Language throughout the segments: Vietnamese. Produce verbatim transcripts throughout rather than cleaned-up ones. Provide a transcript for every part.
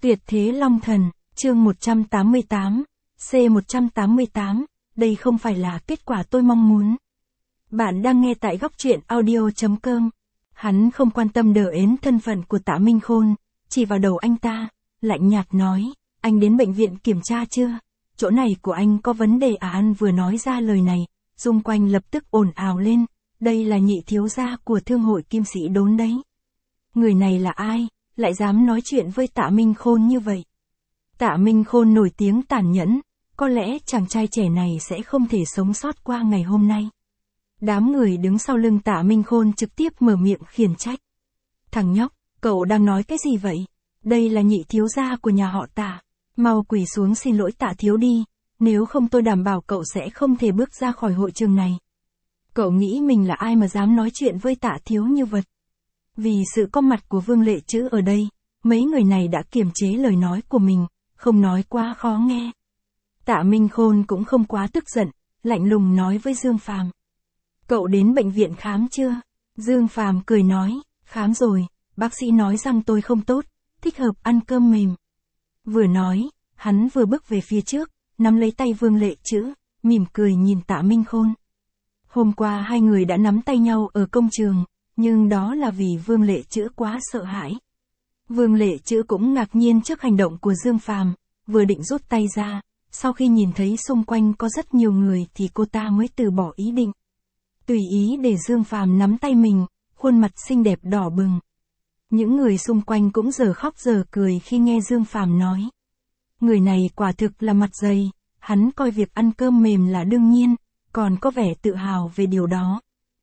Tuyệt thế Long Thần, chương một trăm tám mươi tám, C một trăm tám mươi tám, đây không phải là kết quả tôi mong muốn. Bạn đang nghe tại góc truyện audio chấm com. Hắn không quan tâm đờ ến thân phận của Tạ Minh Khôn, chỉ vào đầu anh ta, lạnh nhạt nói, anh đến bệnh viện kiểm tra chưa? Chỗ này của anh có vấn đề à? Anh vừa nói ra lời này, xung quanh lập tức ồn ào lên, đây là nhị thiếu gia của thương hội kim sĩ đốn đấy. Người này là ai, lại dám nói chuyện với Tạ Minh Khôn như vậy? Tạ Minh Khôn nổi tiếng tàn nhẫn, có lẽ chàng trai trẻ này sẽ không thể sống sót qua ngày hôm nay. Đám người đứng sau lưng Tạ Minh Khôn trực tiếp mở miệng khiển trách. Thằng nhóc, cậu đang nói cái gì vậy? Đây là nhị thiếu gia của nhà họ Tạ, mau quỳ xuống xin lỗi Tạ thiếu đi, nếu không tôi đảm bảo cậu sẽ không thể bước ra khỏi hội trường này. Cậu nghĩ mình là ai mà dám nói chuyện với Tạ thiếu như vậy? Vì sự có mặt của Vương Lệ Trữ ở đây, mấy người này đã kiềm chế lời nói của mình, không nói quá khó nghe. Tạ Minh Khôn cũng không quá tức giận, lạnh lùng nói với Dương Phàm. Cậu đến bệnh viện khám chưa? Dương Phàm cười nói, khám rồi, bác sĩ nói rằng tôi không tốt, thích hợp ăn cơm mềm. Vừa nói, hắn vừa bước về phía trước, nắm lấy tay Vương Lệ Trữ, mỉm cười nhìn Tạ Minh Khôn. Hôm qua hai người đã nắm tay nhau ở công trường, nhưng đó là vì Vương Lệ Trữ quá sợ hãi. Vương Lệ Trữ cũng ngạc nhiên trước hành động của Dương Phàm, vừa định rút tay ra, sau khi nhìn thấy xung quanh có rất nhiều người thì cô ta mới từ bỏ ý định. Tùy ý để Dương Phàm nắm tay mình, khuôn mặt xinh đẹp đỏ bừng. Những người xung quanh cũng giờ khóc giờ cười khi nghe Dương Phàm nói. Người này quả thực là mặt dày, hắn coi việc ăn cơm mềm là đương nhiên, còn có vẻ tự hào về điều đó.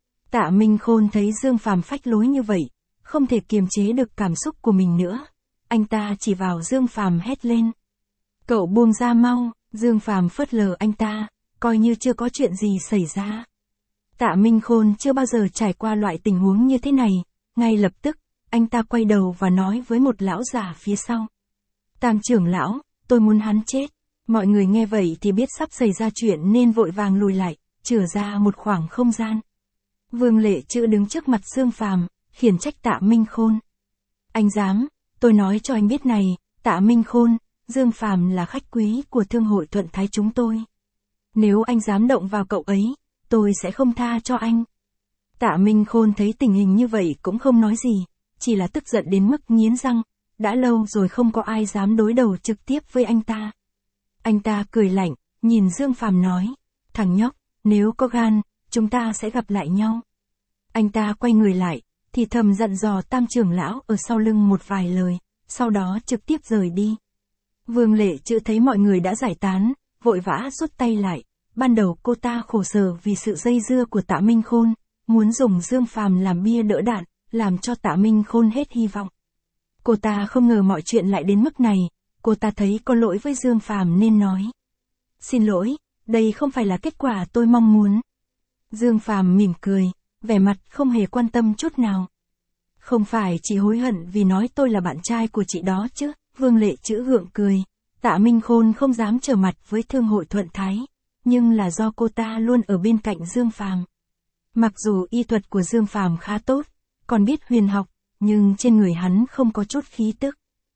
Tạ Minh Khôn thấy Dương Phàm phách lối như vậy, không thể kiềm chế được cảm xúc của mình nữa. Anh ta chỉ vào Dương Phàm hét lên. Cậu buông ra mau, Dương Phàm phớt lờ anh ta, coi như chưa có chuyện gì xảy ra. Tạ Minh Khôn chưa bao giờ trải qua loại tình huống như thế này, ngay lập tức, anh ta quay đầu và nói với một lão già phía sau. Tam trưởng lão, tôi muốn hắn chết. Mọi người nghe vậy thì biết sắp xảy ra chuyện nên vội vàng lùi lại, chừa ra một khoảng không gian. Vương Lệ Trữ đứng trước mặt Dương Phàm, khiển trách Tạ Minh Khôn. Anh dám, tôi nói cho anh biết này, Tạ Minh Khôn, Dương Phàm là khách quý của thương hội Thuận Thái chúng tôi. Nếu anh dám động vào cậu ấy, tôi sẽ không tha cho anh. Tạ Minh Khôn thấy tình hình như vậy cũng không nói gì, chỉ là tức giận đến mức nghiến răng, đã lâu rồi không có ai dám đối đầu trực tiếp với anh ta. Anh ta cười lạnh, nhìn Dương Phàm nói, thằng nhóc, nếu có gan, chúng ta sẽ gặp lại nhau. Anh ta quay người lại, thì thầm dặn dò Tam trưởng lão ở sau lưng một vài lời, sau đó trực tiếp rời đi. Vương Lệ Trữ thấy mọi người đã giải tán, vội vã rút tay lại. Ban đầu cô ta khổ sở vì sự dây dưa của Tạ Minh Khôn, muốn dùng Dương Phàm làm bia đỡ đạn, làm cho Tạ Minh Khôn hết hy vọng. Cô ta không ngờ mọi chuyện lại đến mức này, cô ta thấy có lỗi với Dương Phàm nên nói. Xin lỗi, đây không phải là kết quả tôi mong muốn. Dương Phàm mỉm cười, vẻ mặt không hề quan tâm chút nào. Không phải chỉ hối hận vì nói tôi là bạn trai của chị đó chứ? Vương Lệ Trữ gượng cười. Tạ Minh Khôn không dám trở mặt với thương hội Thuận Thái, nhưng là do cô ta luôn ở bên cạnh Dương Phàm. Mặc dù y thuật của Dương Phàm khá tốt, còn biết huyền học, nhưng trên người hắn không có chút khí tức.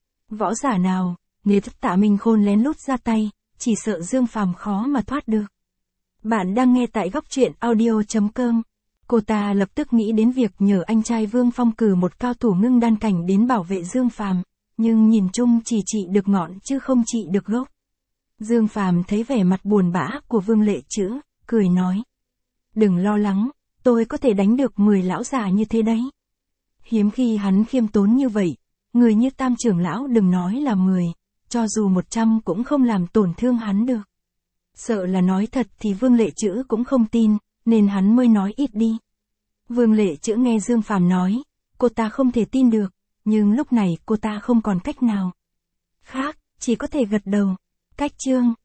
Võ giả nào, nếu Tạ Minh Khôn lén lút ra tay, chỉ sợ Dương Phàm khó mà thoát được. Bạn đang nghe tại góc truyện audio chấm com. Cô ta lập tức nghĩ đến việc nhờ anh trai Vương Phong cử một cao thủ ngưng đan cảnh đến bảo vệ Dương Phàm, nhưng nhìn chung chỉ trị được ngọn chứ không trị được gốc. Dương Phàm thấy vẻ mặt buồn bã của Vương Lệ Trữ, cười nói. Đừng lo lắng, tôi có thể đánh được mười lão già như thế đấy. Hiếm khi hắn khiêm tốn như vậy, người như Tam trưởng lão đừng nói là mười, cho dù một trăm cũng không làm tổn thương hắn được. Sợ là nói thật thì Vương Lệ Trữ cũng không tin, nên hắn mới nói ít đi. Vương Lệ Trữ nghe Dương Phàm nói, cô ta không thể tin được, nhưng lúc này cô ta không còn cách nào khác, chỉ có thể gật đầu. Cách chương